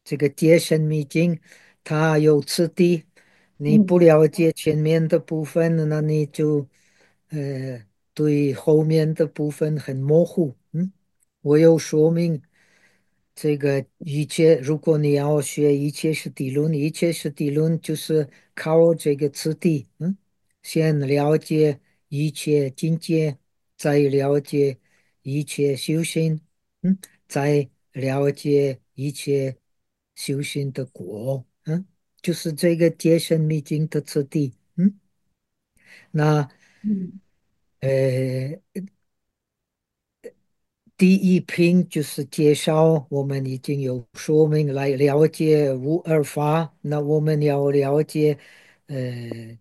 这个戒身密经，它有次第，你不嗯了解前面的部分，那你就对后面的部分很模糊。我有说明这个一切，如果你要学一切是地论，一切是地论就是靠这个次第。先了解一切境界，再了解一切修行。嗯。再了解一切修行的果。就是这个戒身密经的次第。那嗯呃，第一品就是介绍，我们已经有说明来了解无二法。那我们要了解呃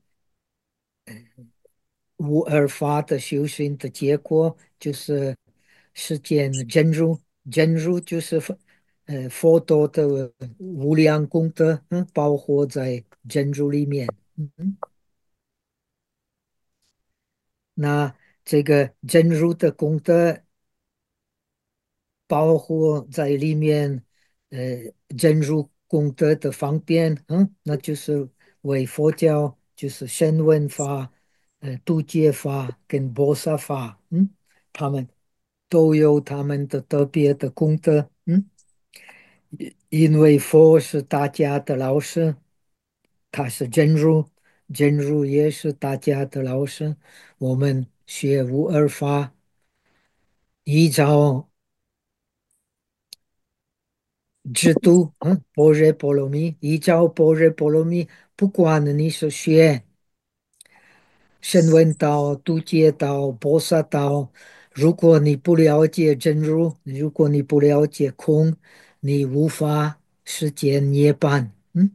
无二法的修行的结果，就是实践真如。真如就是佛陀的无量功德。包括在真如里面。那这个真如的功德包括在里面。真如功德的方便。那就是为佛教就是声闻法、度戒法跟菩萨法。他们都有他们的特别的功德。因为佛是大家的老师，他是真如，真如也是大家的老师。我们学无二法，依照制度。般若波罗蜜，依照般若波罗蜜，不管你是学声闻道、度戒道、菩萨道，如果你不了解真如，如果你不了解空，你无法实践涅槃。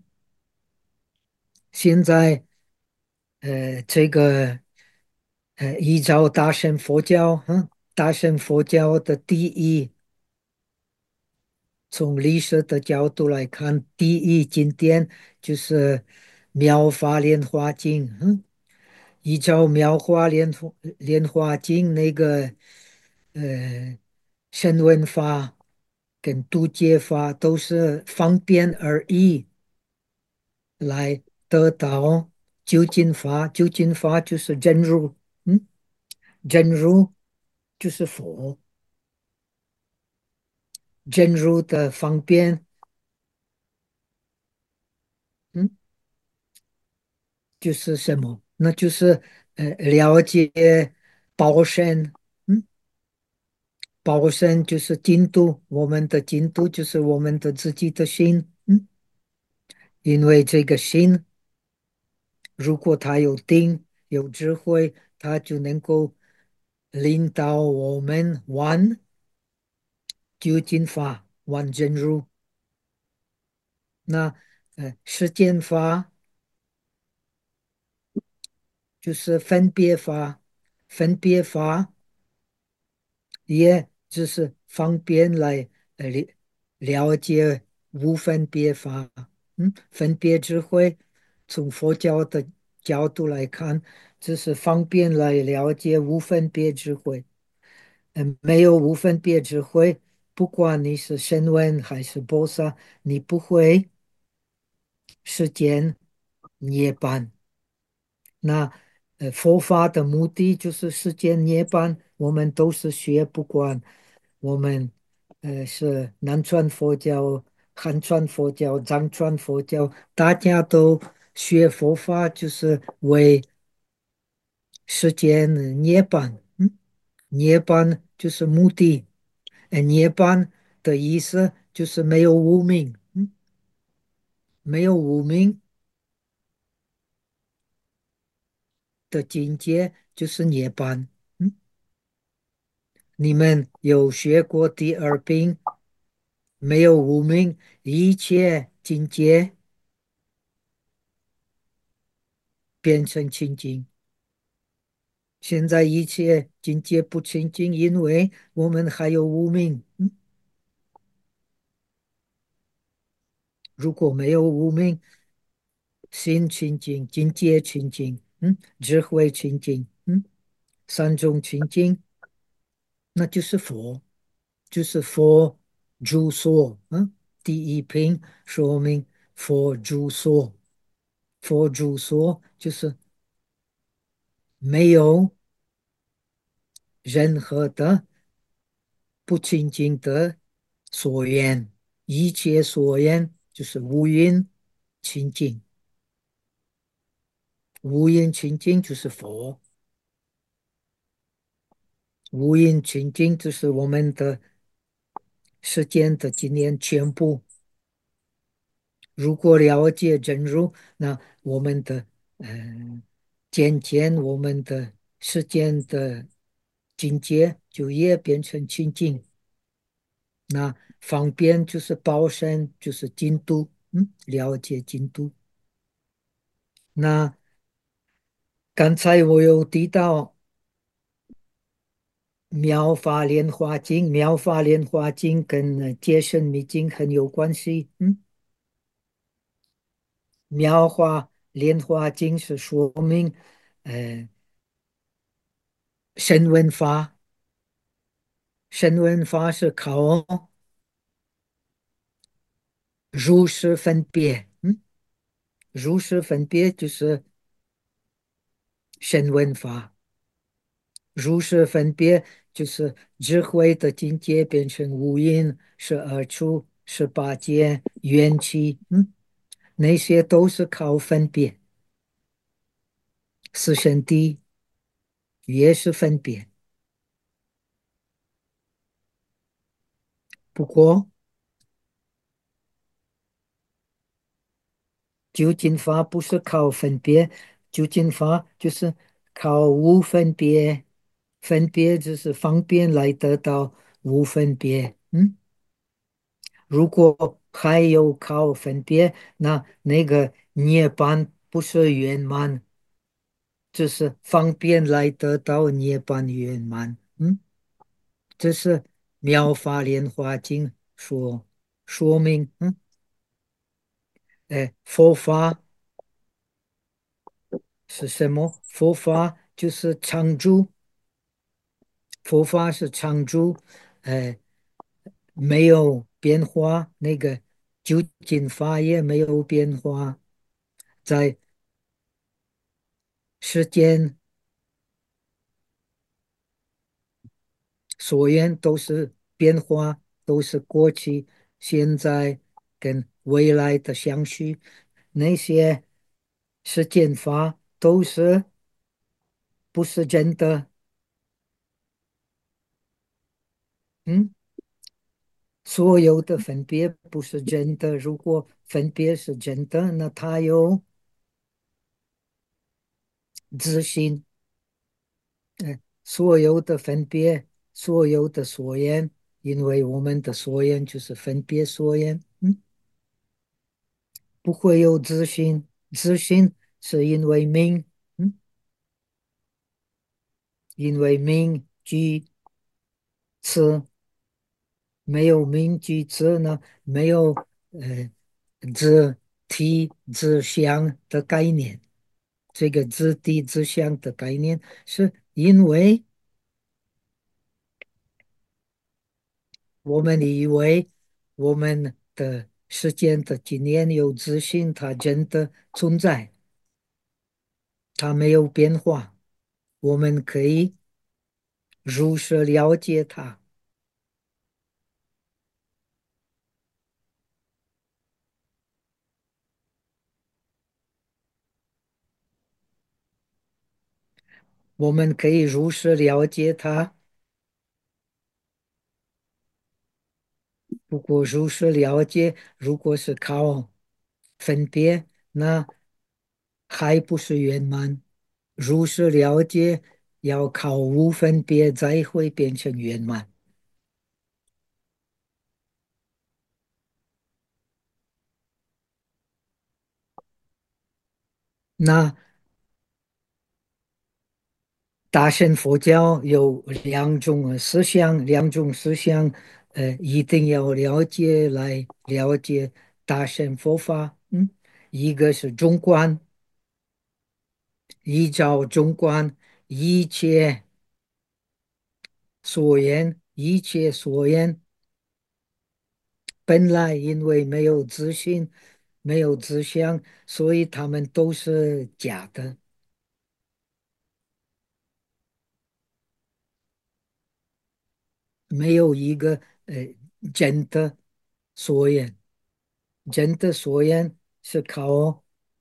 现在这个依照大乘佛教。大乘佛教的第一，从历史的角度来看，第一经典就是《妙法莲华经》。依照《妙法莲华经》那个声闻法跟度戒法都是方便而已来得到究竟法。究竟法就是真如。嗯。真如就是佛。真如的方便。嗯，就是什么？那就是了解报身。嗯，报身就是净土，我们的净土就是我们的自己的心。因为这个心，如果他有定有智慧，他就能够领导我们玩究竟法，玩真如。那世间法就是分别法。分别法也就是方便来了解无分别法。分别智慧，从佛教的角度来看，就是方便来了解无分别智慧。没有无分别智慧，不管你是声闻还是菩萨，你不会实践涅槃。那佛法的目的就是世间涅槃。我们都是学，不管我们是南传佛教、汉传佛教、藏传佛教，大家都学佛法，就是为世间涅槃。涅槃就是目的。涅槃的意思就是没有无明。没有无明的境界就是涅槃。嗯。你们有学过第二品，没有无明，一切境界变成清净。现在一切境界不清净，因为我们还有无明。如果没有无明，心清净，境界清净。智慧清净。三种清净，那就是佛，就是佛住所。 第一品说明佛住所，佛住所就是没有任何的不清净的所缘，一切所缘就是无因清净，无因清净就是佛，无因清净就是我们的世间的经验全部。如果了解真如，那我们的渐渐我们的世间的境界就也变成清净。那方便就是报身，就是进度，了解进度。那刚才我有提到《妙法莲华经》，《妙法莲华经》跟《戒身密经》很有关系。《妙法莲华经》是说明，呃，声闻法，声闻法是靠如实分别，如实分别就是声闻法。如是分别，就是智慧的境界变成无因，是二处，是八界，缘起，那些都是靠分别。四圣谛也是分别，不过究竟法不是靠分别，究竟法就是靠无分别，分别就是方便来得到无分别，如果还有靠分别，那个涅槃不是圆满，就是方便来得到涅槃圆满。这是《妙法莲华经》所说明。佛法是什么？佛法就是常住，佛法是常住，呃，没有变化。那个究竟法也没有变化，在世间所言都是变化，都是过去、现在跟未来的相续。那些世间法都是不是真的？嗯，所有的分别不是真的。如果分别是真的，那它有自信。所有的分别，所有的所言，因为我们的所言就是分别所言。不会有自信，自信是因为名，嗯，因为名句词没有名句词呢，没有呃自体自相的概念。这个自体自相的概念，是因为我们以为我们的世间的经验有自信，它真的存在，它没有变化，我们可以如实了解它。我们可以如实了解它，不过如实了解，如果是靠分别，那还不是圆满。如实了解要靠无分别才会变成圆满。那大乘佛教有两种思想，两种思想，一定要了解来了解大乘佛法。一个是中观，依照中观，一切所言，一切所言本来因为没有自信，没有志向，所以他们都是假的，没有一个真的所言。真的所言是靠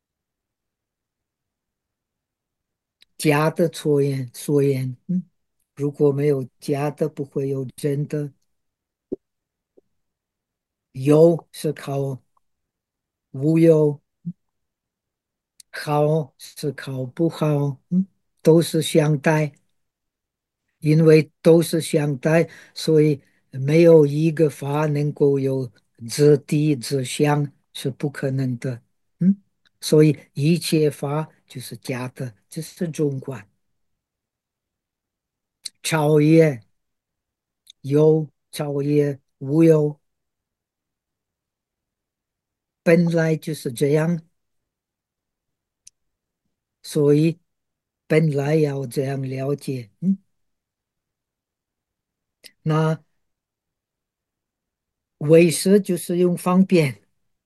假的所言。如果没有假的，不会有真的。有是靠无有，好是靠不好，都是相待。因为都是相待，所以没有一个法能够有质地质相，是不可能的。嗯，所以一切法就是假的，这是中观。超越有，超越无有，本来就是这样，所以本来要这样了解。那唯识就是用方便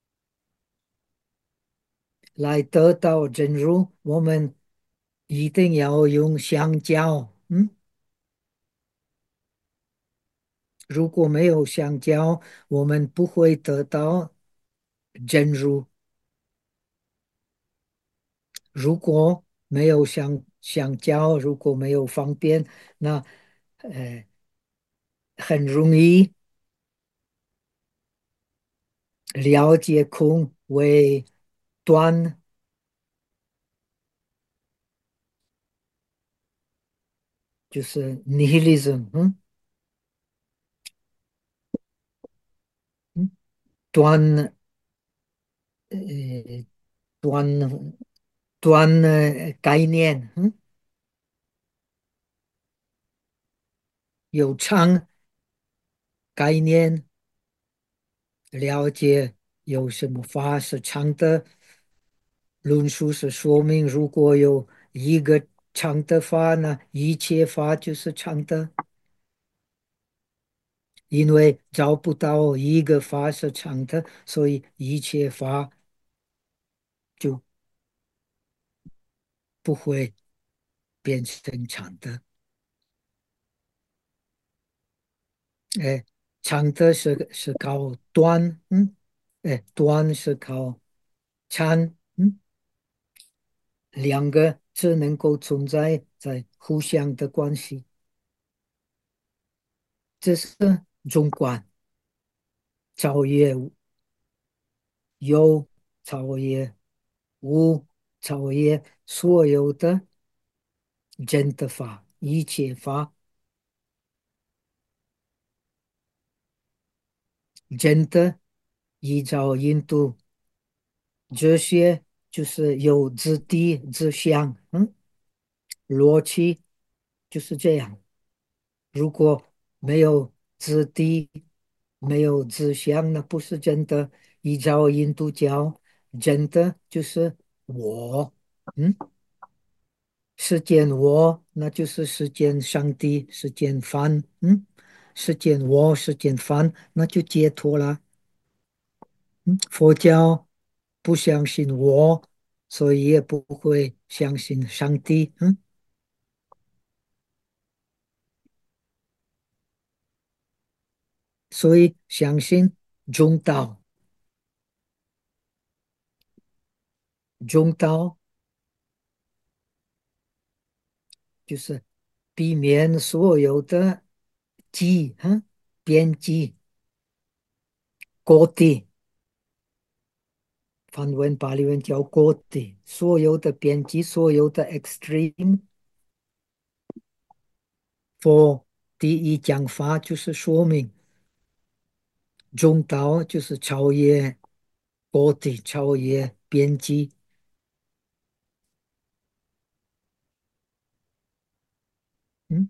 来得到真如，我们一定要用相交。如果没有相交，我们不会得到真如。如果没有相交，如果没有方便，那呃很容易了解空为断，就是 nihilism。嗯断呃断断概念。有常概念，了解有什么法是常的。论述是说明，如果有一个常的法呢，一切法就是常的，因为找不到一个法是常的，所以一切法就不会变成常的。哎，常的是靠断。断是靠参。两个只能够存在在互相的关系，这是中观。超越有，超越无，超越所有的真的法，一切法。真的依照印度哲学，就是有自地自相。逻辑就是这样。如果没有自地，没有自相，那不是真的。依照印度教，真的就是我。嗯，世间我，那就是世间上帝，世间梵。世间我，世间梵，那就解脱了。佛教不相信我，所以也不会相信上帝。所以相信中道。中道就是避免所有的记。边际、过地，梵文、巴利文叫过地，所有的边际，所有的 extreme。佛第一讲法就是说明中道就是超越过地，超越边际。嗯，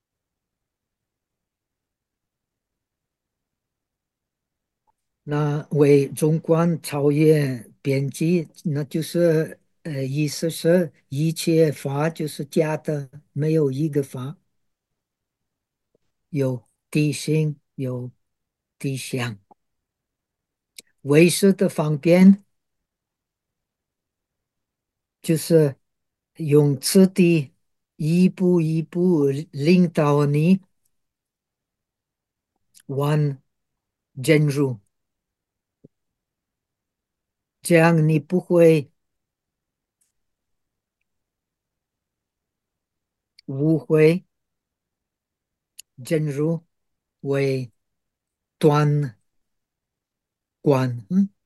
那为中观超越边际，那就是意思是一切法就是假的，没有一个法有地心有地相。 为师的方便就是用此地一步一步领导你往进入，这样你不会误会进入为断管，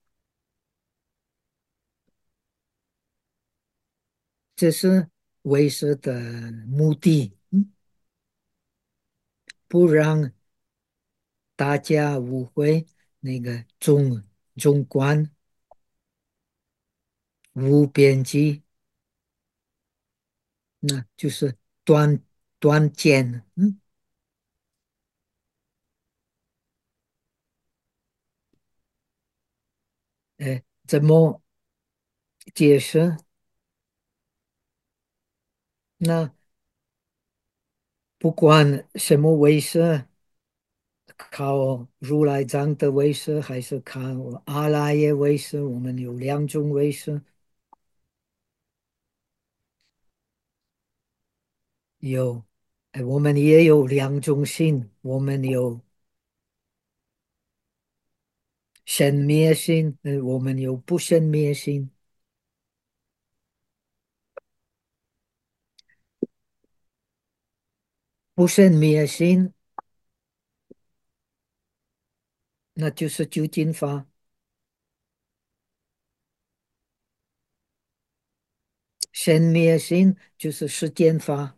这是为师的目的，不让大家误会那个中观无边际，那就是断剑，怎么解释？那不管什么为师，靠如来藏的为师，还是靠阿赖耶为师，我们有两种为师，有，我们也有两种心，我们有生灭心，我们有不生灭心。不生灭心，那就是究竟法；生灭心就是世间法。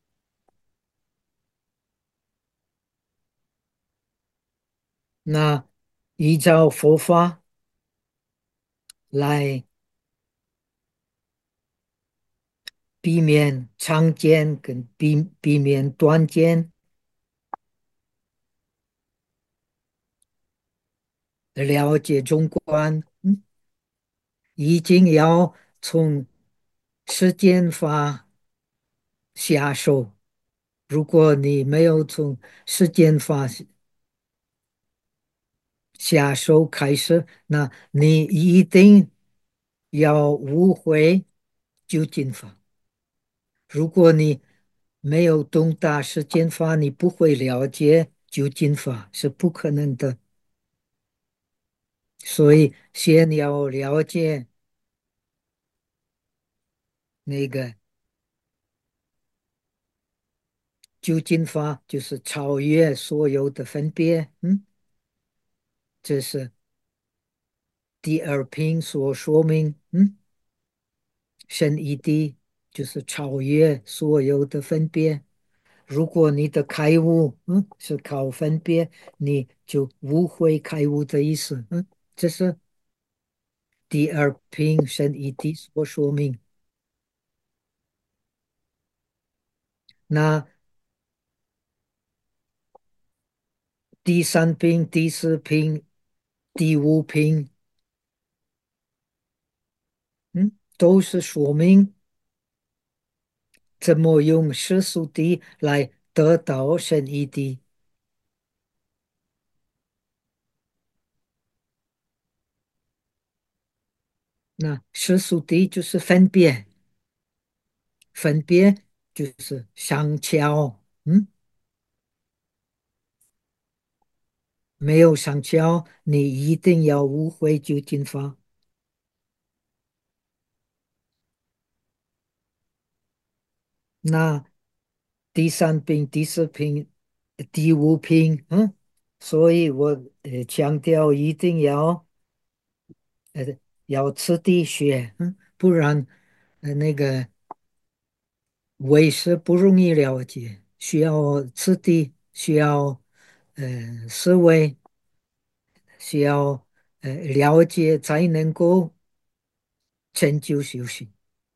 那依照佛法来避免常见跟避免断见，了解中观，一定要从世间法下手。如果你没有从世间法下手开始，那你一定要误会究竟法。如果你没有懂大世间法，你不会了解究竟法，是不可能的。所以先要了解那个究竟法，就是超越所有的分别。这是第二品所说明。圣义谛就是超越所有的分别。如果你的开悟，是靠分别，你就无会开悟的意思。这是第二品圣义谛所说明。那第三品、第四品、第五品，都是说明怎么用世俗谛来得到圣义谛。那世俗谛就是分别，分别就是相交。没有相交，你一定要误会究竟法。那第三品、第四品、第五品，所以我强调一定呃要次第学，不然那个为师不容易了解，需要次第，需要思维，需要了解才能够成就修行。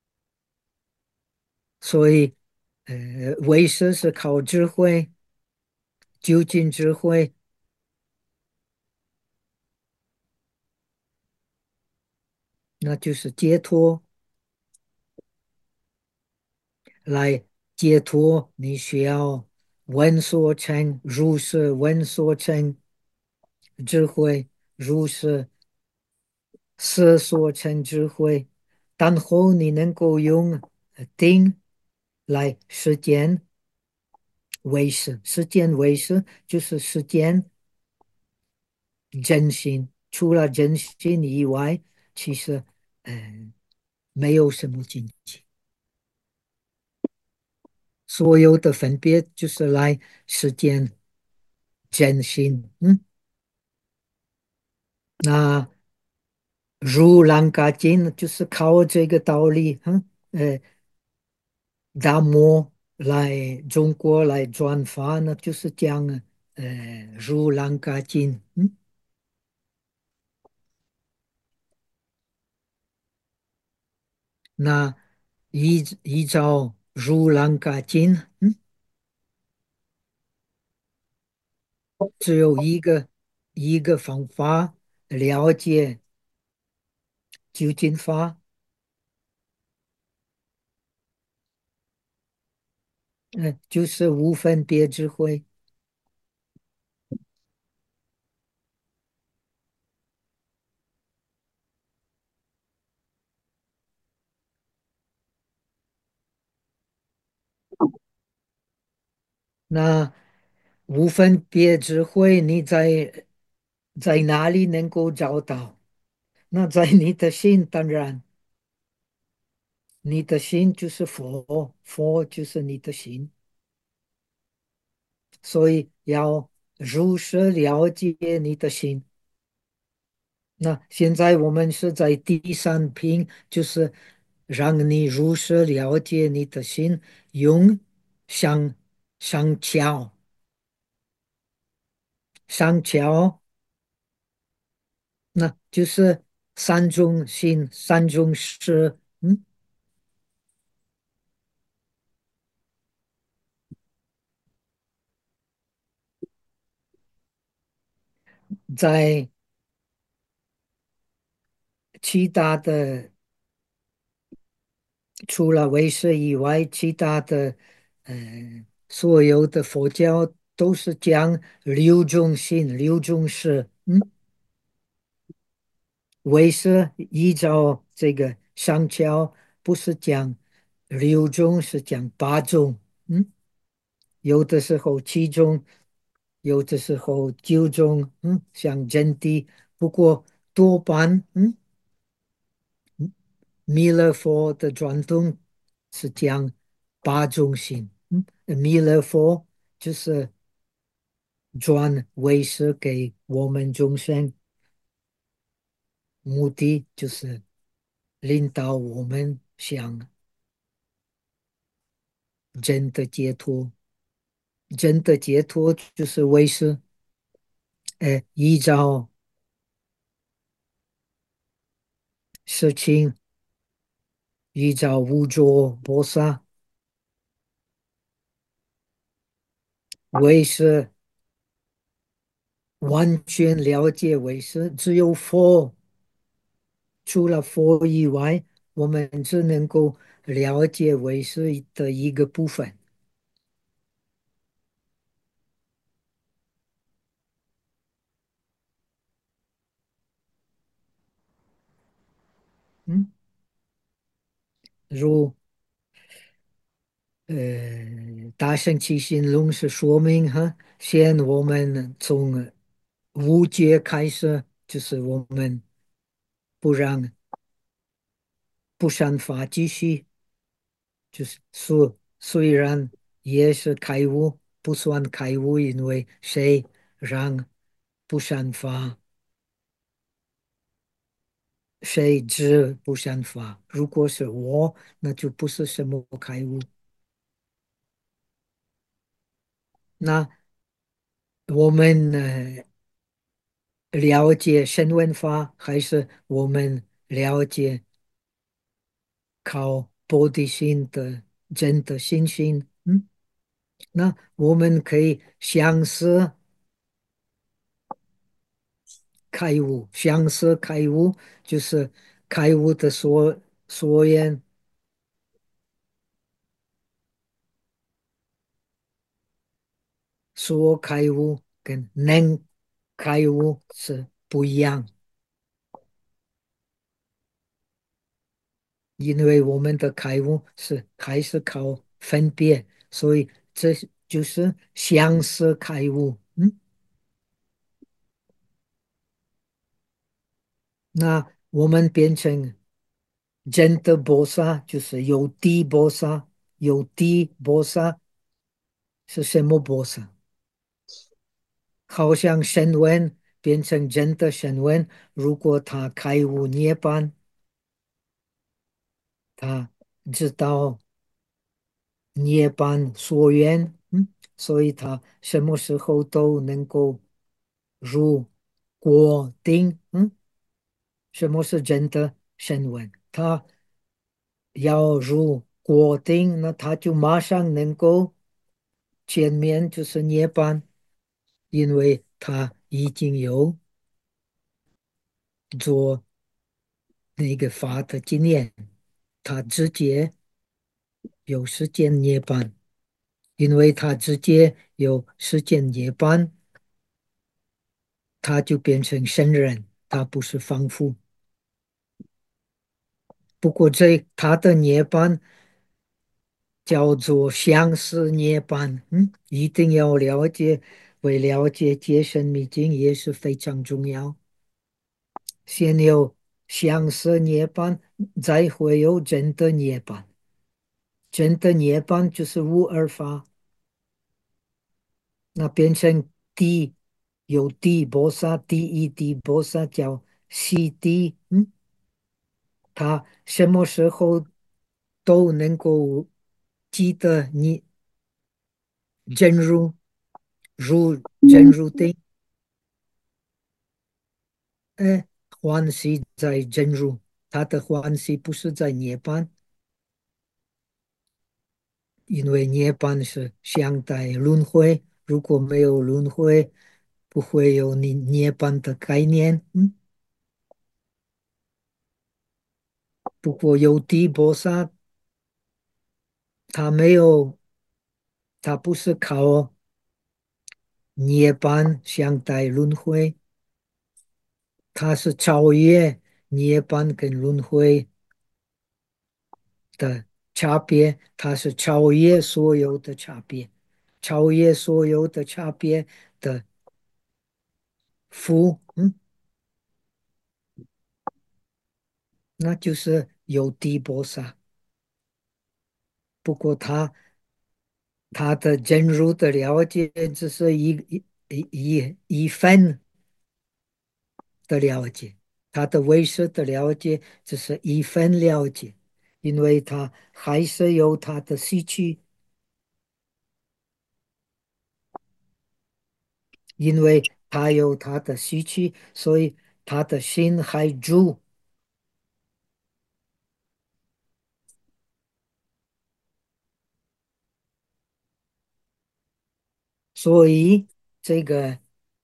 所以为师是靠智慧，究竟智慧，那就是解脱。来解脱，你需要闻所成，如是闻所成，智慧如是思索成智慧，然后你能够用定来实践为实，实践为实就是实践真心，除了真心以外，其实没有什么境界，所有的分别就是来实践真心。那如瑯嘎经就是靠这个道理，达摩来中国来转发呢，就是讲如瑯嘎经。那依照如瑯嘎经，只有一个方法了解究竟法，就是无分别智慧。那无分别智慧，你在哪里能够找到？那在你的心，当然，你的心就是佛，佛就是你的心，所以要如实了解你的心。那现在我们是在第三品，就是让你如实了解你的心，用上上桥，上桥，那就是三种心，三种识。在其他的除了唯识以外，其他的所有的佛教都是讲六种心、六种识。唯识依照这个上教，不是讲六种，是讲八种。有的时候七种，有的时候九种。像真谛，不过多半。弥勒佛的传统是讲八种心。弥勒佛就是转为师给我们众生，目的就是领导我们向真的解脱。真的解脱就是为师，依照事情，依照无着菩萨为师，完全了解为师，只有佛。除了佛以外，我们只能够了解为是的一个部分。嗯，如大圣起信论是说明哈，先我们从无觉开始，就是我们不让不善法继续，就是虽然也是开悟，不算开悟，因为谁让不善法？谁知不善法？如果是我，那就不是什么开悟。那我们了解声闻法，还是我们了解靠菩提心的真的信心？那我们可以相思开悟，相思开悟就是开悟的所言，说开悟跟能开悟是不一样。 因为我们的开悟还是靠分别，所以这就是相似开悟。那我们变成真的菩萨，就是有地菩萨，有地菩萨是什么菩萨？好像声闻变成真的声闻，如果他开悟涅槃，他知道涅槃所愿，所以他什么时候都能够入果定，什么是真的声闻？他要入果定，那他就马上能够前面就是涅槃，因为他已经有做那个法的经验，他直接有时间涅槃，因为他直接有时间涅槃，他就变成圣人，他不是凡夫。不过他的涅槃叫做相思涅槃，一定要了解，为了解戒身密经也是非常重要。先有相思涅槃，再会有真的涅槃。真的涅槃就是无二法，那变成地，有地菩萨，第一地菩萨叫西地，他什么时候都能够记得你真真如定，哎，欢喜在真如，他的欢喜不是在涅槃，因为涅槃是相待轮回，如果没有轮回，不会有你涅槃的概念。不过有地菩萨，他没有，他不是靠涅槃相待轮回，他是超越涅槃跟轮回的差别，它是超越所有的差别，超越所有的差别的福，那就是有地菩萨。不过他的真如的了解只是一分的了解，他的唯识的了解只是一分了解，因为他还是有他的习气，因为他有他的习气，所以他的心还住。所以这个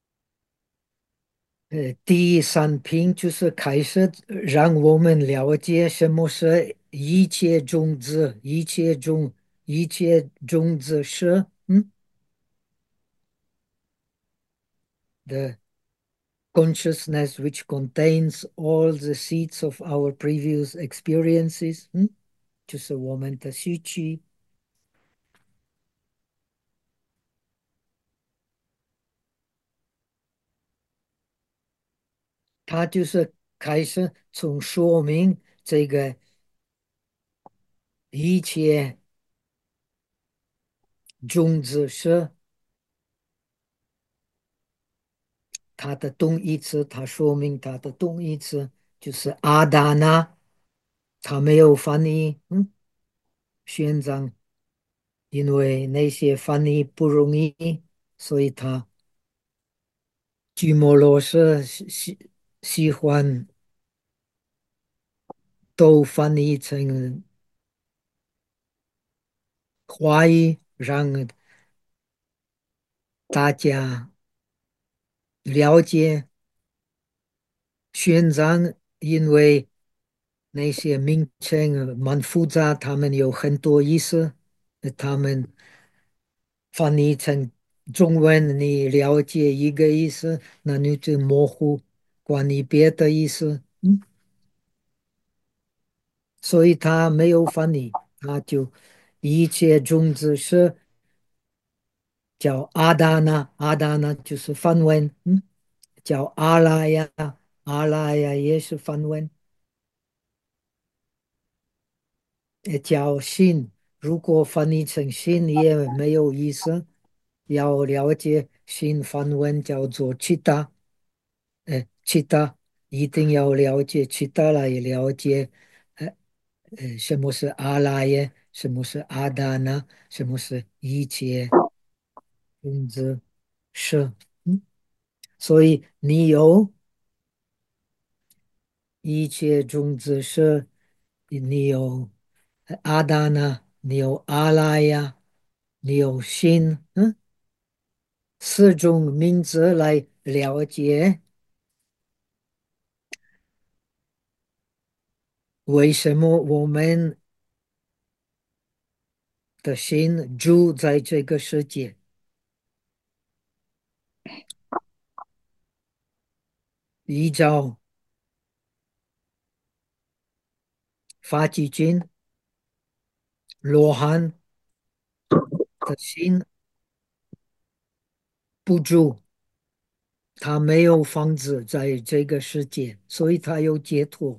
第三品就是开始让我们了解什么是一切种子，一切种子是the consciousness which contains all the seeds of our previous experiences，就是我们的习气，它就是开始从说明这个一切种子是它的动义词，它说明它的动义词就是阿达那，它没有翻译，宣章，因为那些翻译不容易，所以他鸠摩罗什喜欢都翻译成华语，让大家了解宣章，因为那些名称蛮复杂，他们有很多意思，他们翻译成中文，你了解一个意思，那你就模糊关于别的意思。 所以他没有翻译，他就一切种子是叫阿达那，阿达那就是梵文，叫阿拉呀，阿拉呀也是梵文，也叫心。如果翻译成心也没有意思，要了解新梵文叫做 Chitta，Chitta 一定要了解 Chitta 来了解，呃什么是阿拉耶，什么是阿达那，什么是一切种子是，所以你有一切种子是，你有阿达那，你有阿拉呀，你有心，四种名字来了解为什么我们的心住在这个世界。依照发际经罗汉的心不住，他没有房子在这个世界，所以他有解脱。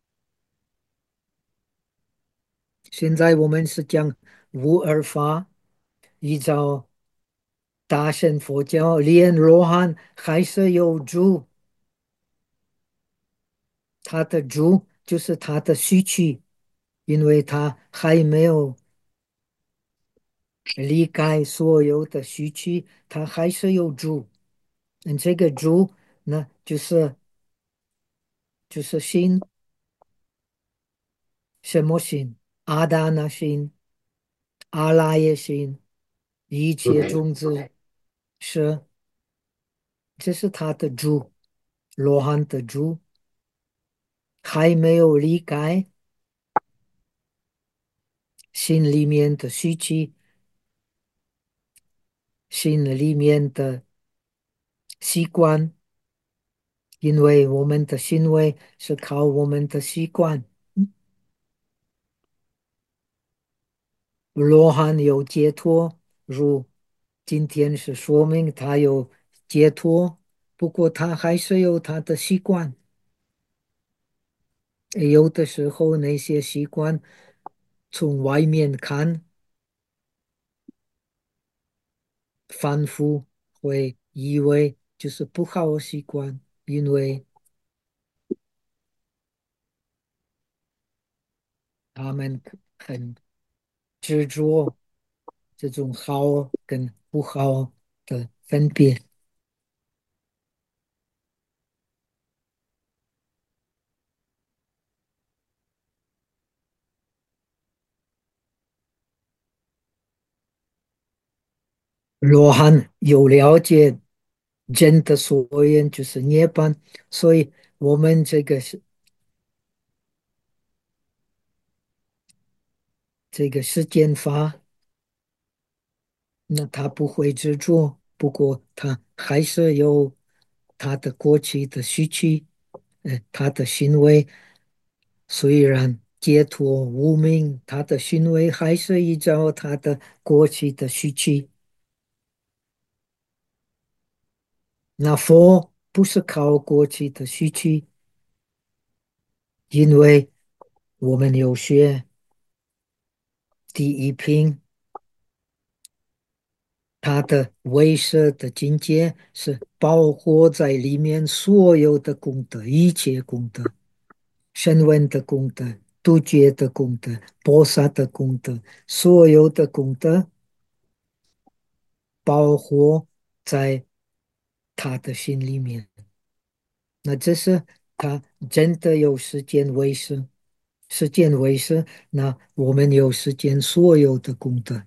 现在我们是讲无二法，依照大乘佛教，连罗汉还是有住，他的住就是他的虚气，因为他还没有离开所有的虚气，他还是有住。这个住呢，就是心，什么心？阿达那心、阿拉耶心，一切种子是，这是他的主，罗汉的主，还没有离开心里面的虚气，心里面的习惯，因为我们的行为是靠我们的习惯。罗汉有解脱，如今天是说明他有解脱，不过他还是有他的习惯。有的时候那些习惯从外面看，反复会以为就是不好的习惯，因为他们很执着这种好跟不好的分别。罗汉有了解人的所缘就是涅槃，所以我们这个世间法，那他不会执着，不过他还是有他的过去的习气，他的行为虽然解脱无名，他的行为还是依照他的过去的习气。那佛不是靠过去的习气，因为我们有学第一品，它的唯识的境界是包括在里面所有的功德，一切功德，声闻的功德、度觉的功德、菩萨的功德，所有的功德包括在他的心里面。那这是他真的有时间为师，时间为师，那我们有时间所有的功德，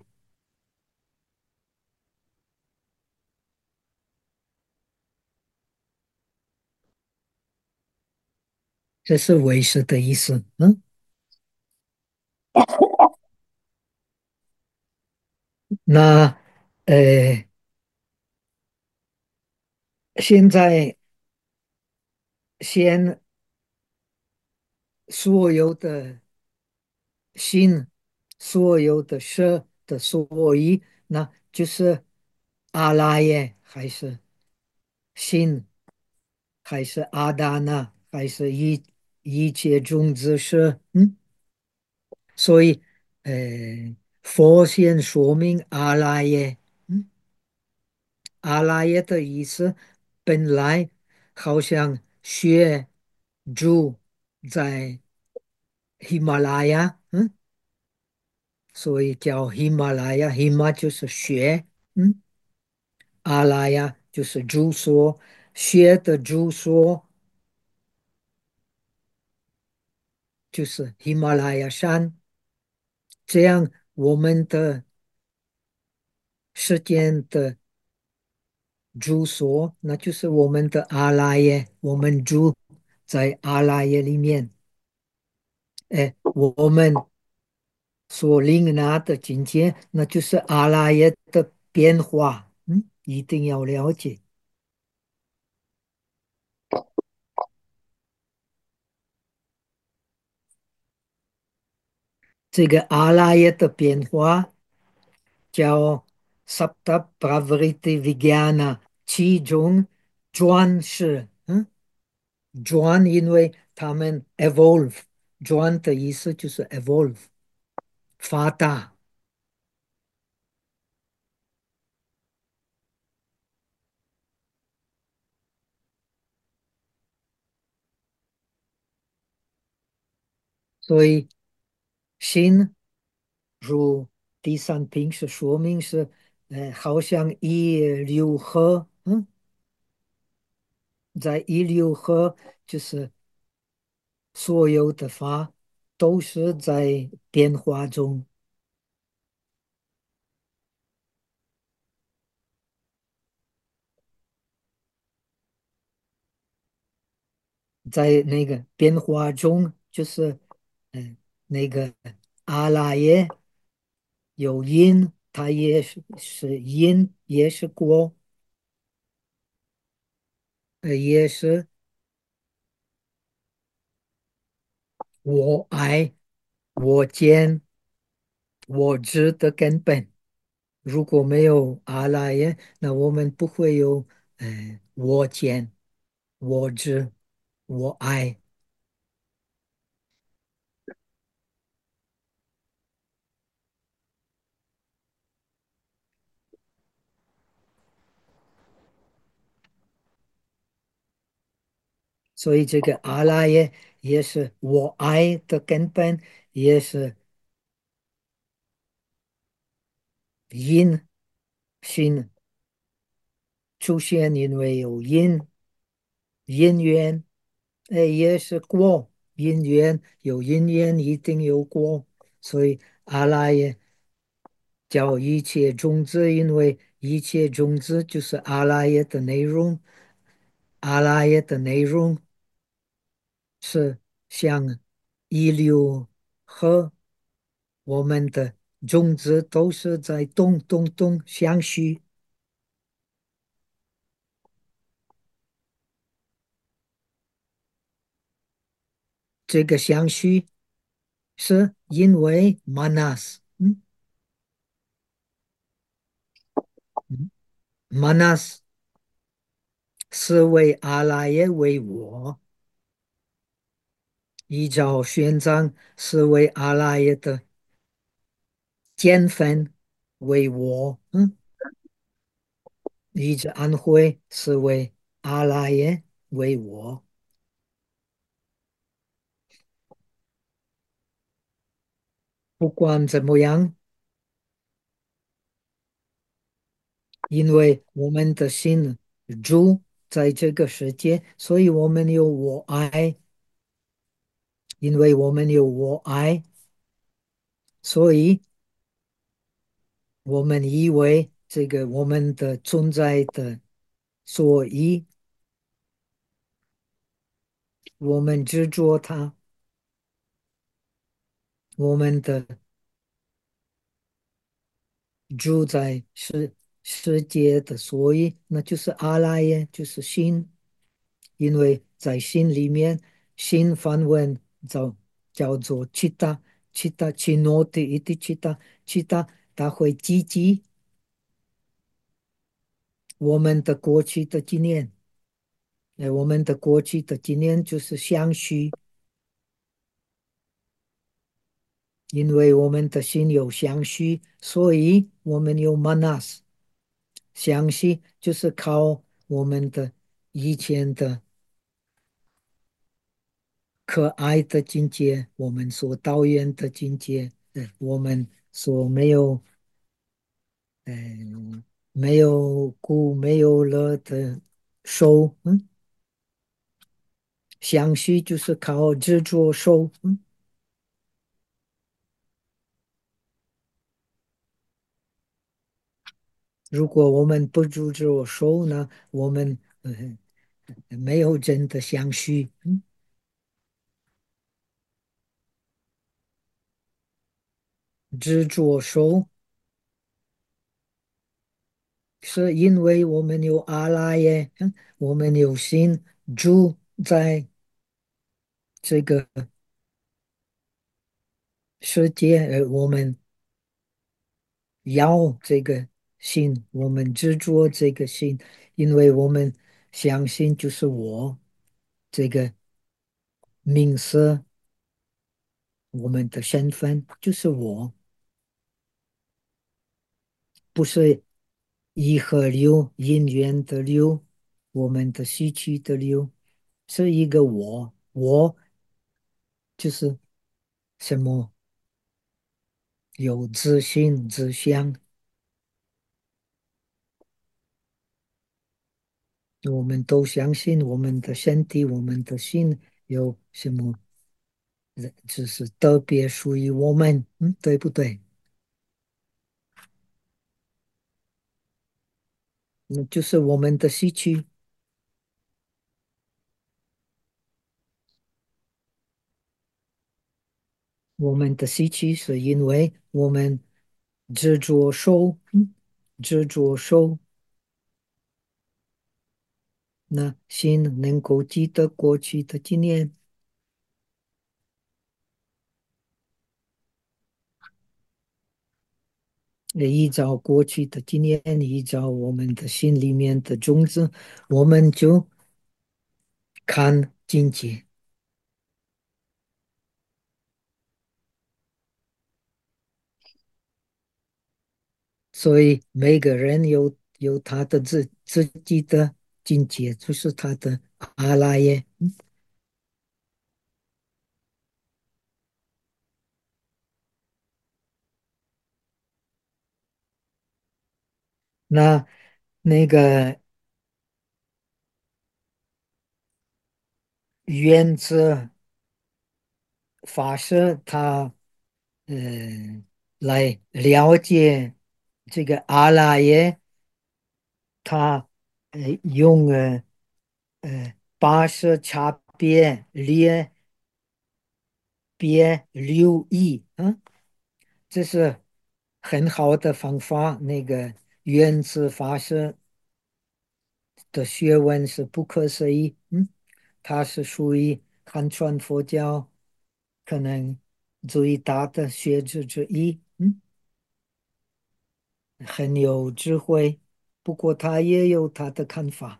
这是为师的意思。那呃，现在先所有的心所有的事的所以，那就是阿拉耶，还是心，还是阿达那，还是一切种子是，所以，呃，佛先说明阿拉耶，阿拉耶的意思本来好像雪住在喜马拉雅，所以叫喜马拉雅，喜马就是雪，阿拉雅就是住所，雪的住所就是喜马拉雅山。这样，我们的时间的住所，那就是我们的阿拉耶，我们住在阿拉耶里面。哎，我们所领拿的境界，那就是阿拉耶的变化。一定要了解这个阿拉耶的变化。叫 Sapta Pravriti Vijnana，其中转是转，因为他们 evolve，转的意思就是 evolve 发达，所以心如第三品是说明是好像一流河，在一流河就是所有的法都是在变化中。在那个变化中，就是那个阿拉耶有因，它也是因，也是果，也是我爱、我见、我知的根本。如果没有阿拉耶，那我们不会有我见、我知、我爱。所以这个阿拉耶也是我爱的根本，也是因心出现，因为有因缘，也是果，因缘有因缘一定有果，所以阿拉耶叫一切种子，因为一切种子就是阿拉耶的内容，阿拉耶的内容是像一流和我们的种子都是在动动动相续，这个相续是因为 manas，manas 是为阿拉耶为我，依照宣章是为阿拉耶的见分为我，依着安徽是为阿拉耶为我。不管怎么样，因为我们的心住在这个世界，所以我们有我爱，因为我们有我爱，所以我们以为这个我们的存在的所以，我们执着它，我们的住在世界的所以，那就是阿赖耶，就是心，因为在心里面，心梵文叫做 chitta， 其诺的一的其他，它会积极我们的过去的经验。我们的过去的经验就是相续，因为我们的心有相续，所以我们有 manas。相续就是靠我们的以前的可爱的境界，我们所导演的境界，我们所没有故没有了的受，相续就是靠执着受，如果我们不执着受呢，我们没有真的相续，执着受是因为我们有阿赖耶，我们有心住在这个世界，我们要这个心，我们执着这个心，因为我们相信就是我这个名色，我们的身份就是我，不是一河流、因缘的流，我们的吸取的流，是一个我，我就是什么有自信、自相，我们都相信我们的身体、我们的心有什么，就是特别属于我们，对不对？就是我们的吸取，我们的吸取是因为我们执着受，执着受，那心能够记得过去的经验，依照过去的经验，依照我们的心里面的种子，我们就看境界。所以每个人有他的自己的境界，就是他的阿拉耶。那那个原则法师他来了解这个阿拉耶，他用八识差别别留意，这是很好的方法。那个原子法师的学问是不可思议，它是属于汉传佛教可能最大的学者之一，很有智慧。不过他也有他的看法。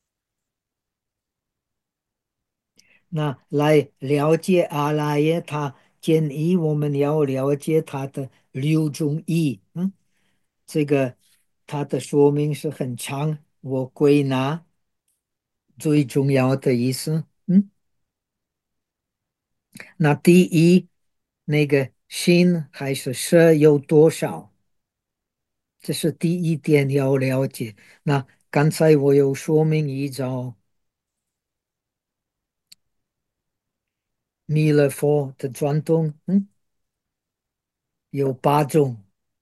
那来了解阿赖耶，他建议我们要了解他的六种义，这个他的说明是很长，我归纳最重要的意思，那第一，那个心还是色有多少，这是第一点要了解。那刚才我有说明依照弥勒佛的转动，有8种。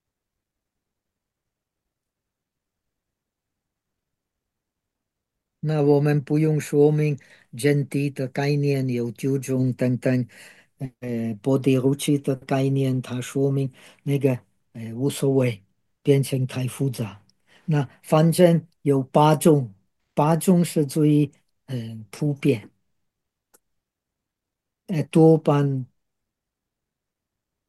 那我们不用说明人体的概念有9种等等，波迪鲁奇的概念，它说明那个无所谓，变成太复杂。那反正有八种，八种是最普遍，多半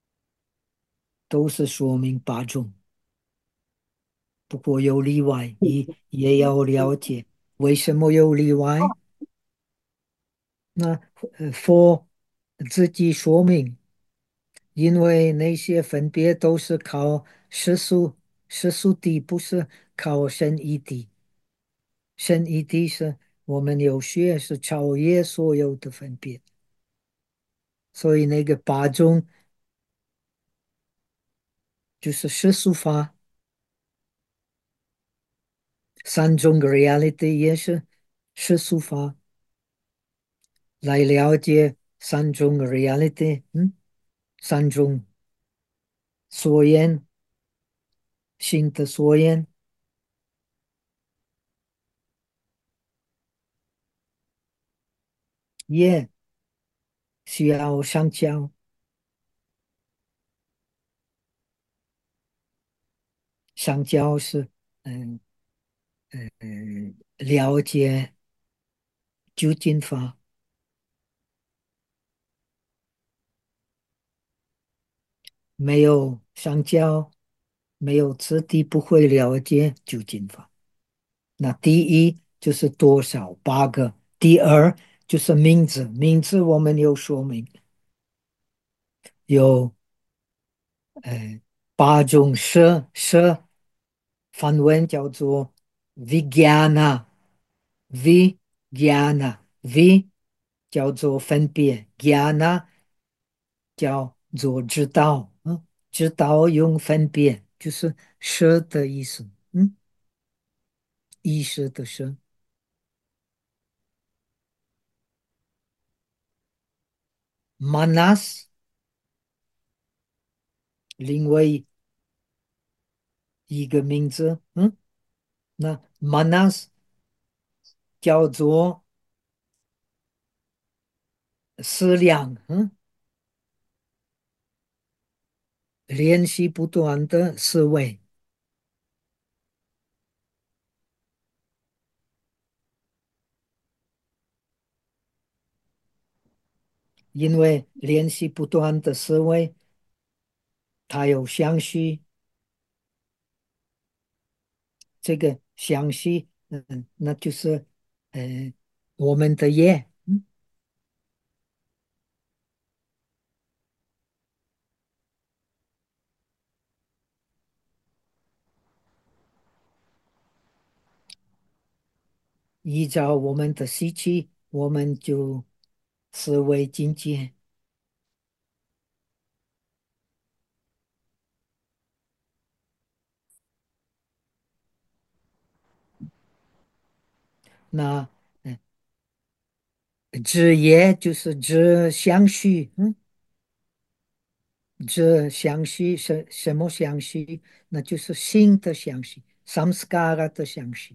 都是说明八种，不过有例外，也要了解为什么有例外。那佛自己说明，因为那些分别都是靠世俗谛，不是靠圣义谛。圣义谛是我们有学，是超越所有的分别，所以那个八种就是世俗法，三种 reality 也是世俗法，来了解三种 reality，三种所言，新的所言，也需要上交。上交是嗯了解究竟法，没有上交，没有次第不会了解究竟法。那第一就是多少八个，第二就是名字，名字我们有说明，有八种色，梵文叫做 Vijnana，V 叫做分别，Jnana 叫做知道，知道用分别就是色的意思，意识的色，Manas 另外一个名字，那 Manas 叫做思量，练习不断的思维，因为练习不断的思维，它有相续，这个相续，那就是呃我们的业，依照我们的习气，我们就思维境界。那知业就是知相续，知相续是什么相续？那就是心的相续，samskara 的相续。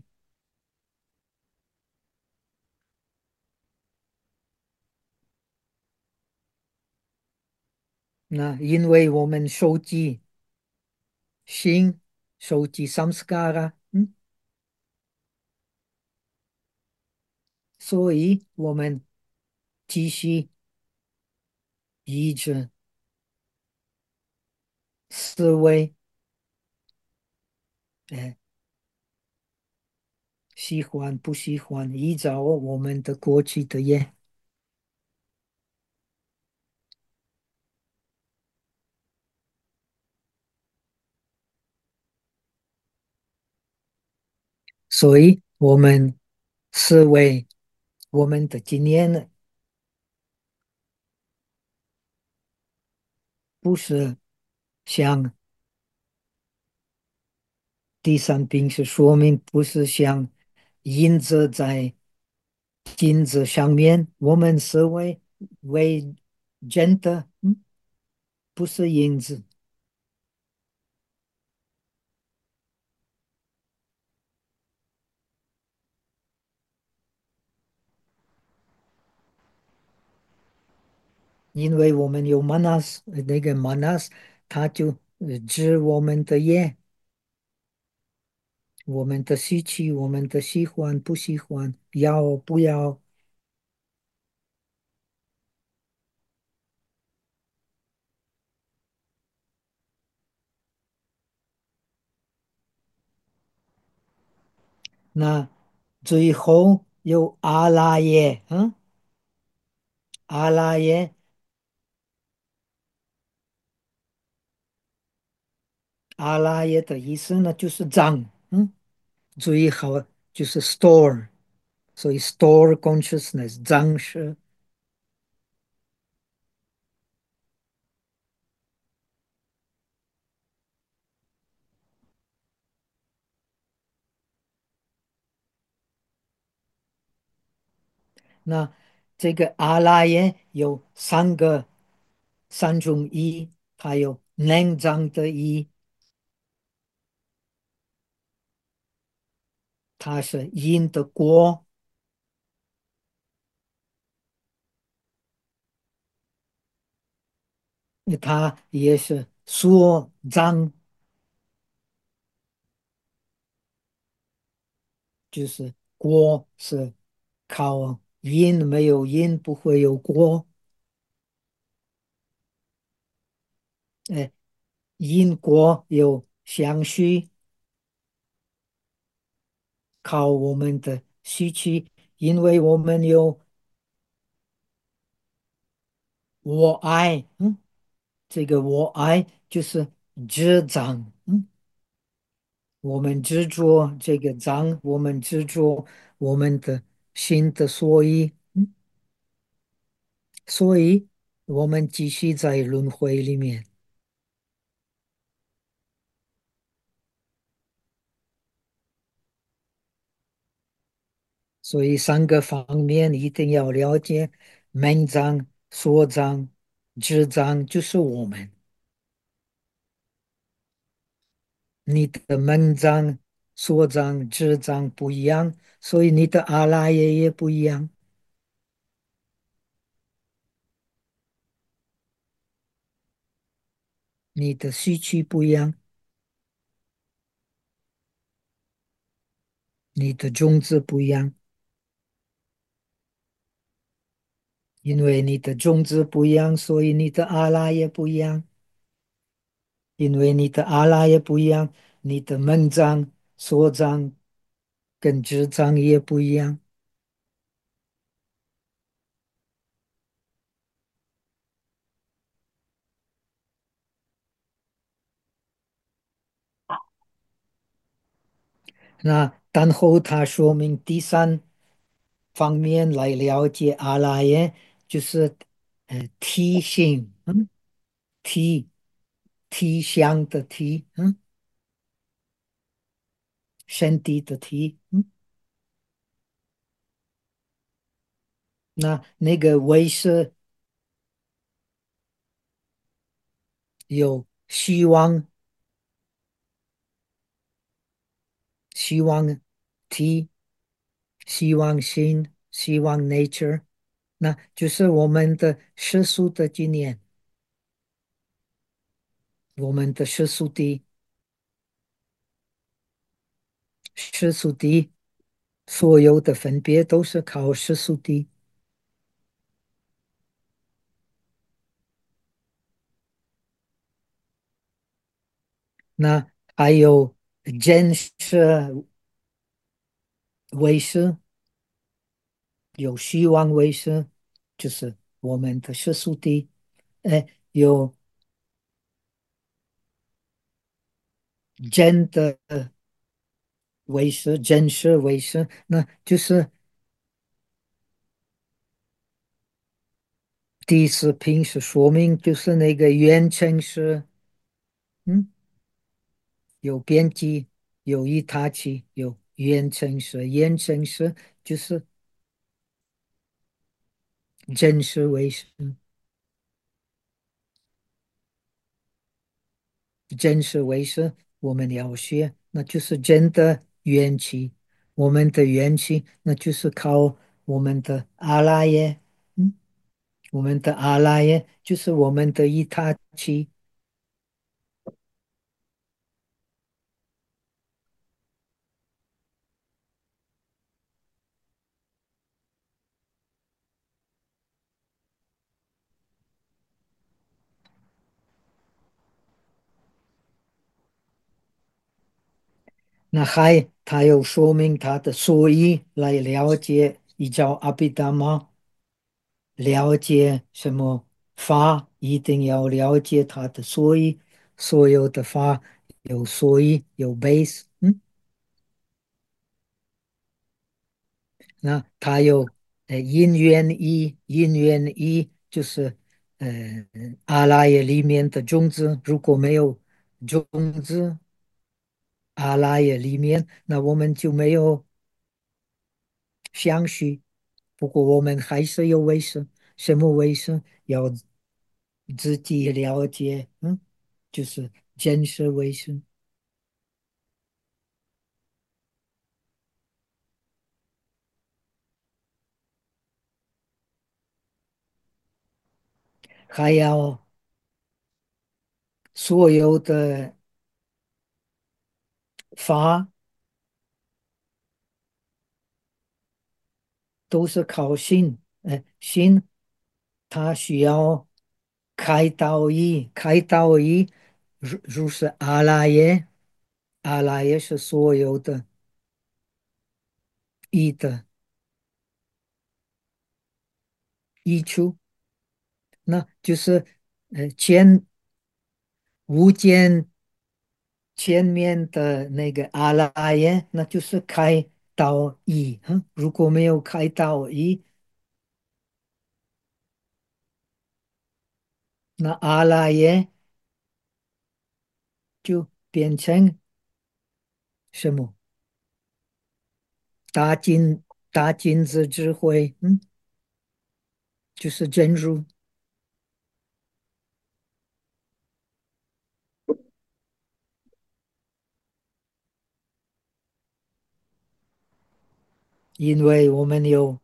那因为我们收集心，收集 samskara，所以我们继续一直思维，哎，喜欢不喜欢，依照我们的过去的业，所以我们思维我们的经验呢，不是像第三病是说明，不是像印子在镜子上面，我们思维为真的，不是印子，因为我们有 manas，那个 manas，它就指我们的业，我们的习气，我们的喜欢不喜欢，要不要。 那最后有阿拉耶，阿拉耶，阿拉耶的意思呢就是脏，最好就是 store，所以 store consciousness 脏是。那这个阿拉耶有三种意，还有能脏的意，它是阴的锅，它也是说脏，就是锅是靠阴，没有阴不会有锅。哎，阴锅有相续，靠我们的吸气，因为我们有我爱，这个我爱就是执掌，我们执着这个脏，我们执着我们的心的所以我们继续在轮回里面。所以三个方面一定要了解：门脏、锁脏、智脏，就是我们。你的门脏、锁脏、智脏不一样，所以你的阿拉也不一样，你的吸气不一样，你的种子不一样，因为你的种子不一样，所以你的阿拉也不一样。因为你的阿拉也不一样，你的门脏、锁脏跟智脏也不一样。那然后他说明第三方面来了解阿拉耶，就是体性，体体相的体，身体的体，那个为是有希望体，希望心，希望 nature，那就是我们的世俗的经验，我们的世俗的所有的分别都是靠世俗的。那还有见识为师，有希望为师，就是我们的世俗的，有真的为师，真实为师，那就是第四品是说明，就是那个原成是，嗯，有边际，有一他起，有原成是，原成是就是真实为师。真实为师，我们要学，那就是真的元气。我们的元气，那就是靠我们的阿拉耶，嗯，我们的阿拉耶就是我们的一他气。那他有说明他的所以来了解依照阿毗达摩了解什么法，一定要了解他的所以，所有的法有所以有 base，那它有因缘一，因缘一就是呃阿赖耶里面的种子，如果没有种子，阿赖耶里面，那我们就没有相续。不过我们还是有卫生，什么卫生要自己了解，就是建设卫生，还要所有的法都是靠心，心它需要开导仪，开导仪如是阿拉耶，阿拉耶是所有的义的益处，那就是无间前面的那个阿拉耶，那就是开导仪，如果没有开导仪，那阿拉耶就变成什么？大金大金子智慧，就是真如，因为我们有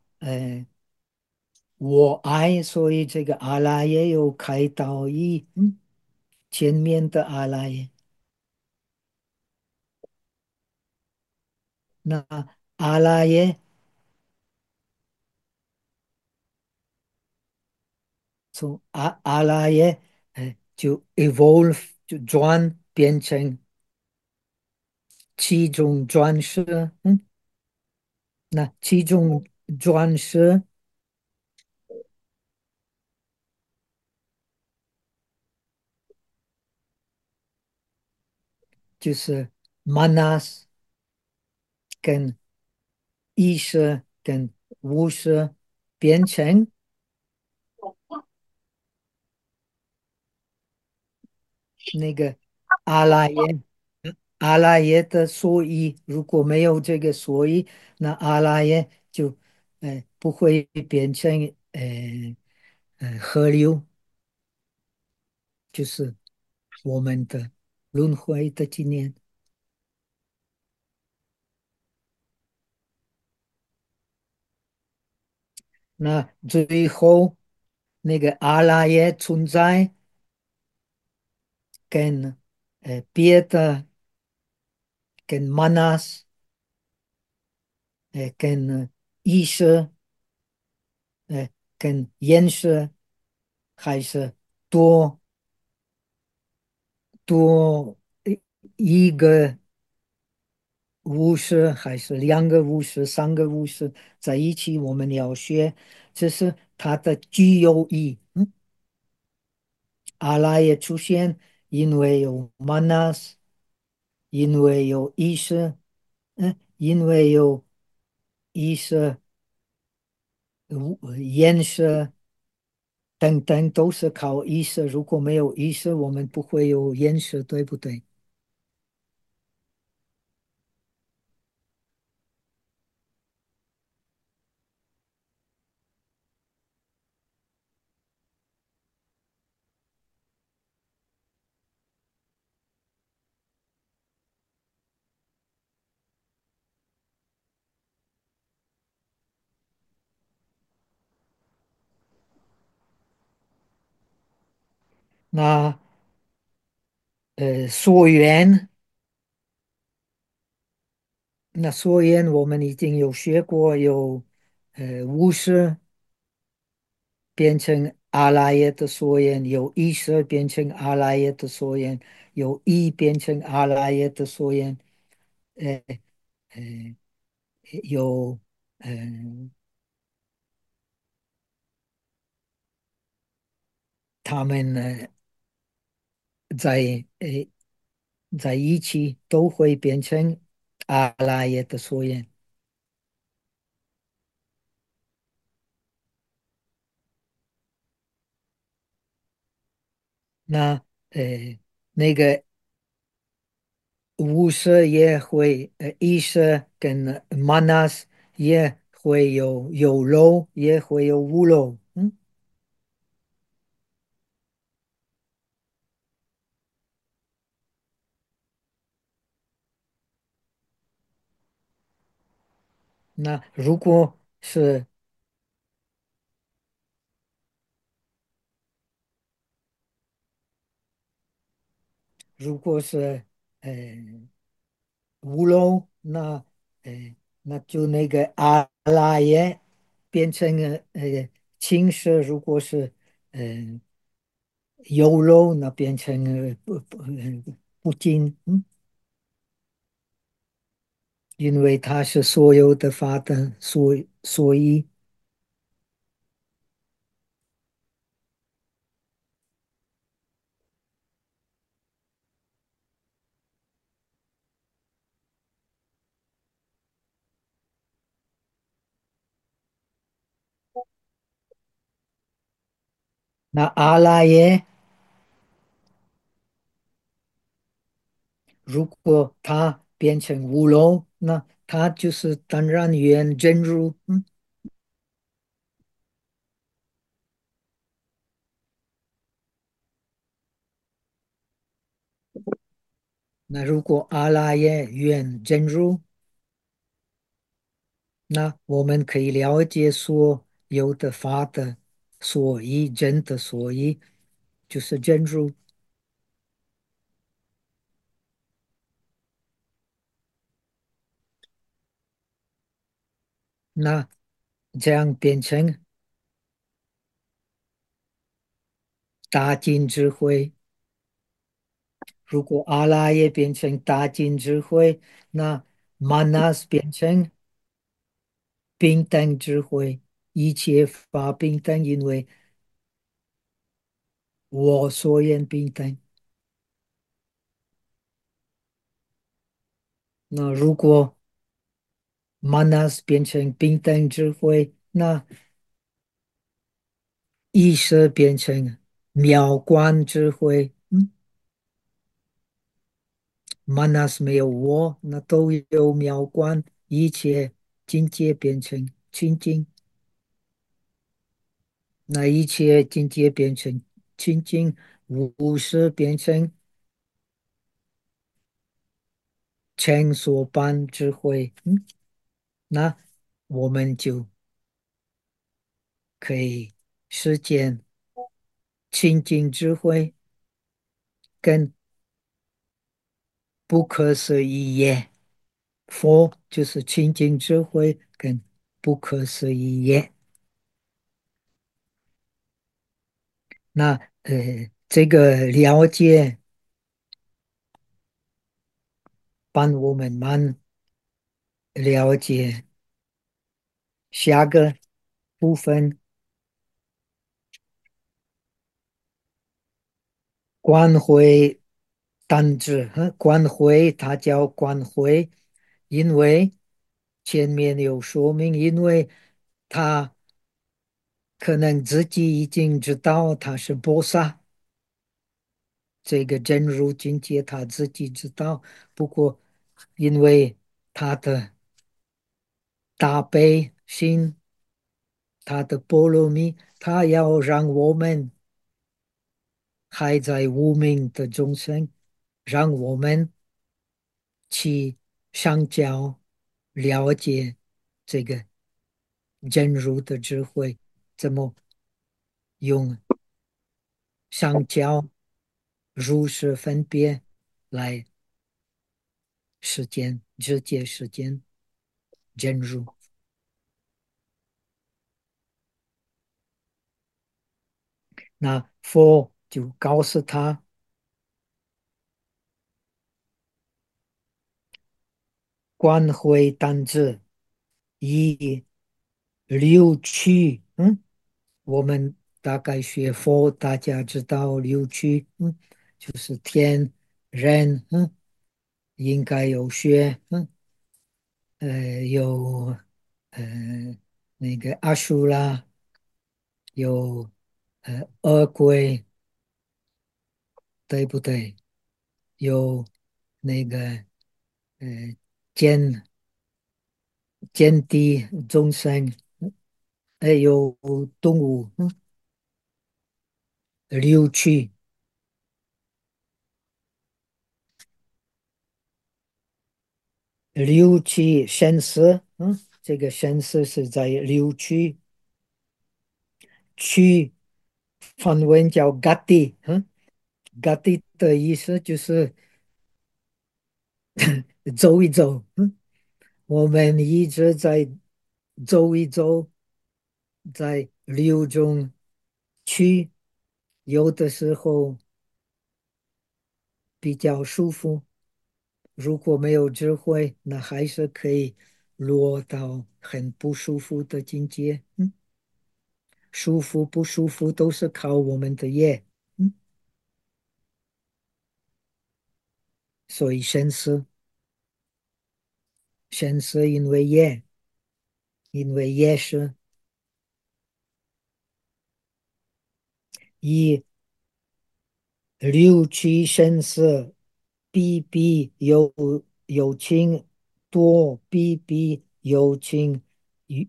我爱，所以这个阿拉也有开导仪，前面的阿拉耶，那阿拉耶从阿拉耶，就 evolve 就转变成七种转世，那七种转世就是 manas 跟意识跟无识变成那个阿拉耶，阿拉耶的所以，如果没有这个所以，那阿拉耶就不会变成河流，就是我们的轮回的纪念。那最后那个阿拉耶存在跟别的跟 manas 跟意识跟颜色还是多多一个巫师还是两个巫师、三个巫师在一起，我们要学，这是它的具有义。阿拉也出现，因为有 manas，因为有意识，因为有意识、颜色等等，都是靠意识。如果没有意识，我们不会有颜色，对不对？那溯源。那所言我们已经有学过，有无识变成阿赖耶的所言，有意识变成阿赖耶的所言，有意变成阿赖耶的所言。 呃有嗯、他们在在一起都会变成阿拉耶的缩影。那那个乌色也会，伊色跟玛纳斯也会有肉，也会有乌肉。嗯，那如果是呃乌龙，那就那个阿拉耶变成青色；如果是呃油肉，那变成不精。嗯，因为它是所有的发灯，所以那阿拉耶，如果它变成乌龙，那它就是当然原真如。嗯，那如果阿拉耶原真如，那我们可以了解所有的法的所依，真的所依就是真如。那这样变成大金智慧。如果阿拉也变成大金智慧，那 manas 变成平等智慧，一切法平等，因为我所言平等。那如果 manas 变成平等智慧，那意识变成妙观智慧。嗯，manas 没有我，那都有妙观，一切境界变成清净。那一切境界变成清净，无事变成千所般智慧。嗯，那我们就可以实践清净智慧跟不可思议业。佛就是清净智慧跟不可思议业。那这个了解帮我们蛮了解下个部分关怀单字，关怀它叫关怀，因为前面有说明，因为他可能自己已经知道他是菩萨，这个真如境界他自己知道，不过因为他的大悲心，他的波罗蜜，他要让我们还在无名的众生，让我们去上交了解这个真如的智慧，怎么用上交如实分别来实践直接实践真如。那佛就告诉他， 光辉单字一六区，我们大概学佛，大家知道六区，就是天人，应该有学，有那个阿修拉，有恶鬼，对不对？有那个呃见见地众生，还有动物，六趣。六区生死，这个生死是在六区，区梵文叫 gati，gati 的意思就是走一走，我们一直在走一走，在六种区，有的时候比较舒服，如果没有智慧，那还是可以落到很不舒服的境界，舒服不舒服都是靠我们的业，所以生死因为业是以六七生死，必有情多，必有情与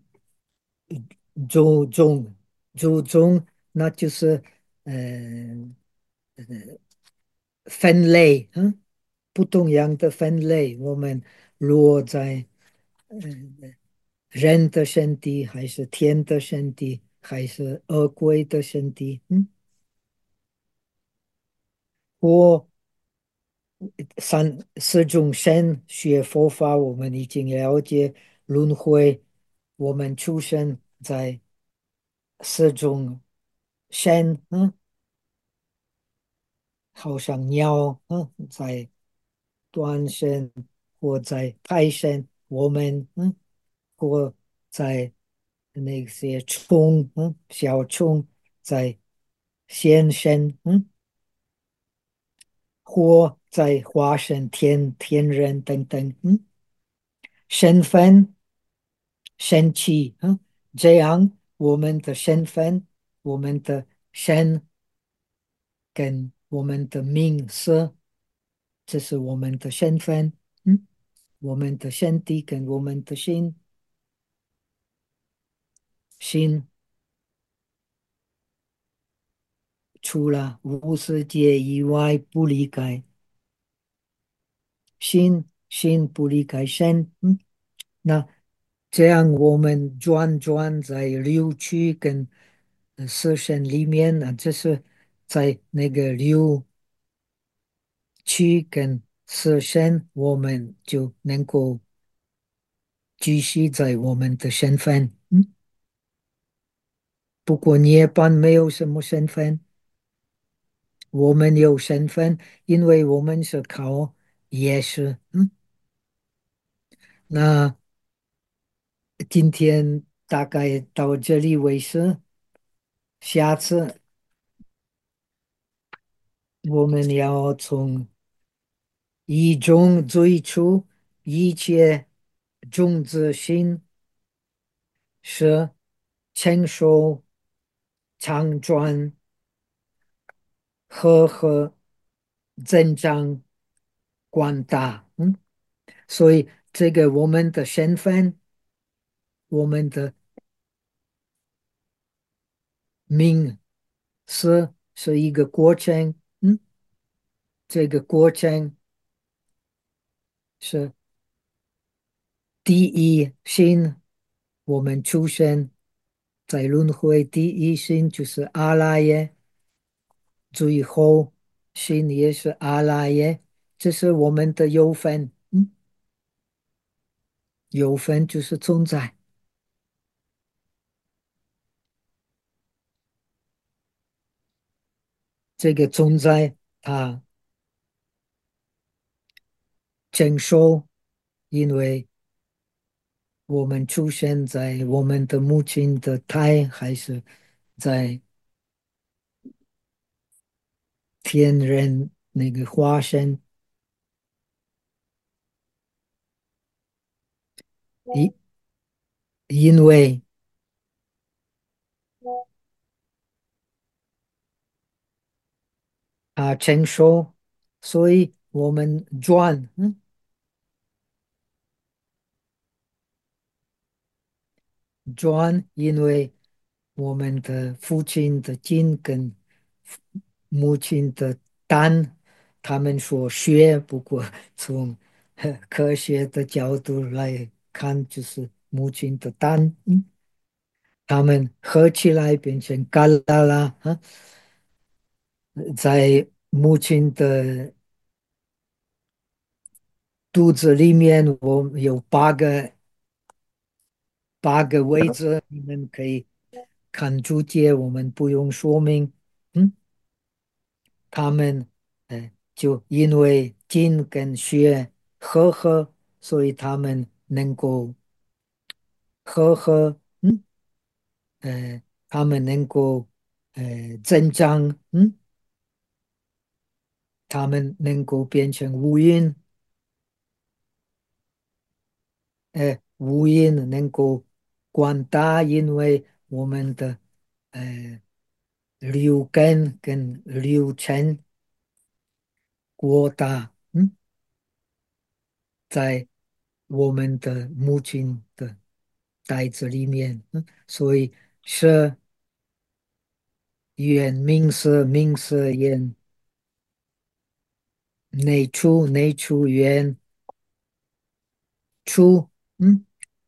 众众，那就是嗯、分类，不同样的分类，我们落在人的身体，还是天的身体，还是恶鬼的身体，或四种生学佛法，我们已经了解轮回，我们出生在四种生，好像鸟，在端生或在胎生，我们或在那些虫，小虫在先生，或在化身天人等等，身份神奇，这样我们的身份、我们的身跟我们的名色，这是我们的身份，我们的身体跟我们的心，除了无世界以外不离开心不离开身，那这样我们转在六区跟色身里面呢，这是在那个六区跟色身，我们就能够继续在我们的身份。不过涅槃没有什么身份，我们有身份，因为我们是靠业识。那今天大概到这里为止，下次我们要从一种最初一切种子心是成熟、长转、和增长、广大。所以这个我们的身份，我们的命是一个过程。这个过程是第一心，我们出生在轮回，第一心就是阿赖耶，最后心也是阿赖耶，这是我们的有分，有分就是存在，这个存在它成熟因为我们出生在我们的母亲的胎，还是在天人那个化身，因因为他成熟，所以我们转，因为我们的父亲的筋跟母亲的胆，他们说血，不过从科学的角度来看，就是母亲的胆，他们合起来变成嘎啦啦啊，在母亲的肚子里面，我们有八个位置，你们可以看注解，我们不用说明。嗯，他们就因为筋跟血合，所以他们能够合，他们能够增长，他们能够变成乌云，乌云能够广大，因为我们的呃流根跟流程过大，在我们的母亲的袋子里面，所以是元明色元内出元出，嗯，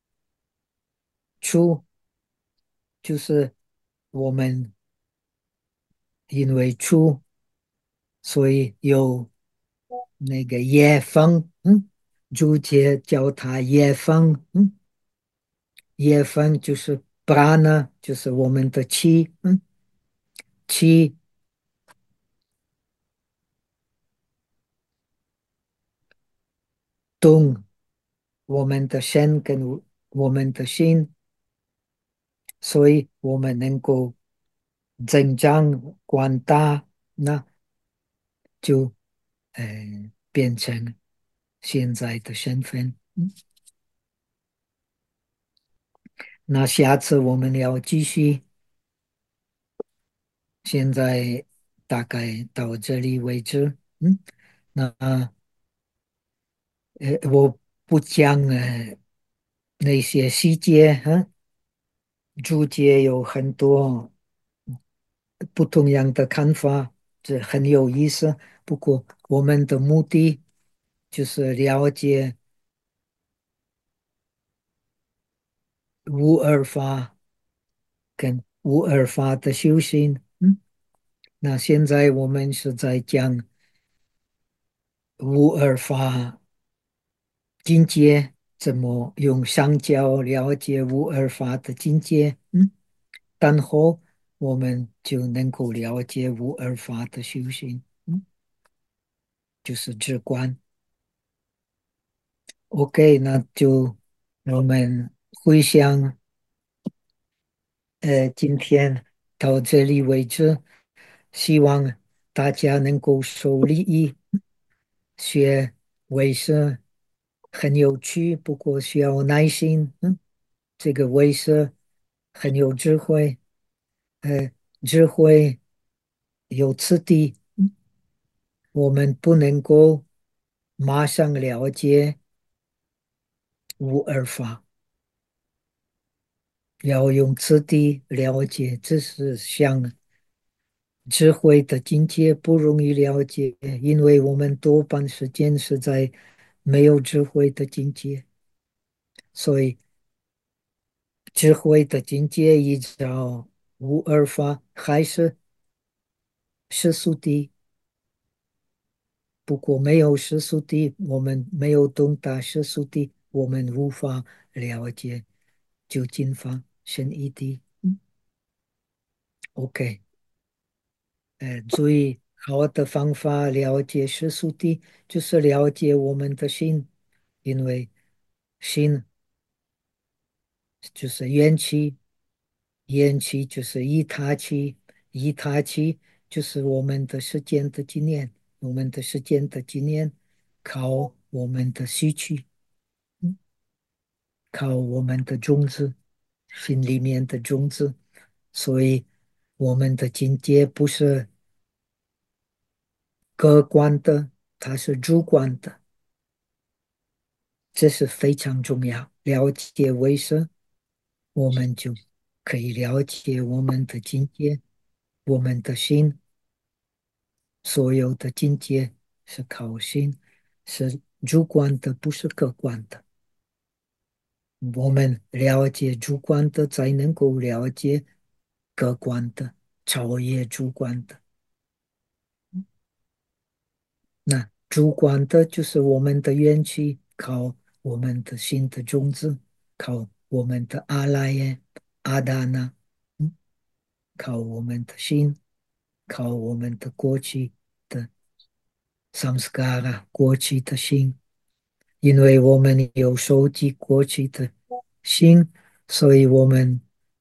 出就是我们因为出，所以有那个叶风，竹节叫它叶风，叶风就是 prana，就是我们的气，气动我们的身跟我们的心，所以我们能够增长广大，那就变成现在的身份。那下次我们要继续，现在大概到这里为止。那我不讲那些细节，注解有很多不同样的看法，这很有意思。不过我们的目的就是了解无二法跟无二法的修行。那现在我们是在讲无二法境界，怎么用上教了解无二法的境界。然后我们就能够了解无二法的修行，就是直观。OK，那就我们回想，今天到这里为止，希望大家能够受利益，学为师很有趣，不过需要耐心。这个为师很有智慧，呃，智慧有次第，我们不能够马上了解无二法，要用次第了解，这是像智慧的境界不容易了解，因为我们多半时间是在没有智慧的境界，所以智慧的境界依照无二法还是世俗谛，不过没有世俗谛，我们没有懂得世俗谛，我们无法了解究竟法深义谛。OK，最好的方法了解世俗谛，就是了解我们的心，因为心就是元气，元气就是一他气，一他气就是我们的时间的纪念，我们的时间的纪念靠我们的吸气，嗯靠我们的种子，心里面的种子，所以我们的境界不是客观的，它是主观的，这是非常重要。了解为什，我们就可以了解我们的境界，我们的心，所有的境界是靠心，是主观的，不是客观的。我们了解主观的，才能够了解客观的，超越主观的。那主观的就是我们的元气，靠我们的心的种子，靠我们的阿赖耶、阿达那，嗯靠我们的心，靠我们的过去的 samskara，过去的心。因为我们有收集过去的心，所以我们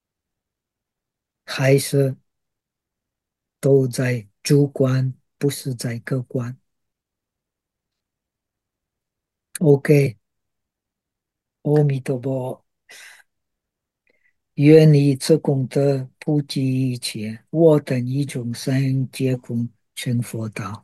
还是都在主观，不是在客观。OK，阿弥陀佛。愿以此功德普济一切，我等一众生皆共成佛道。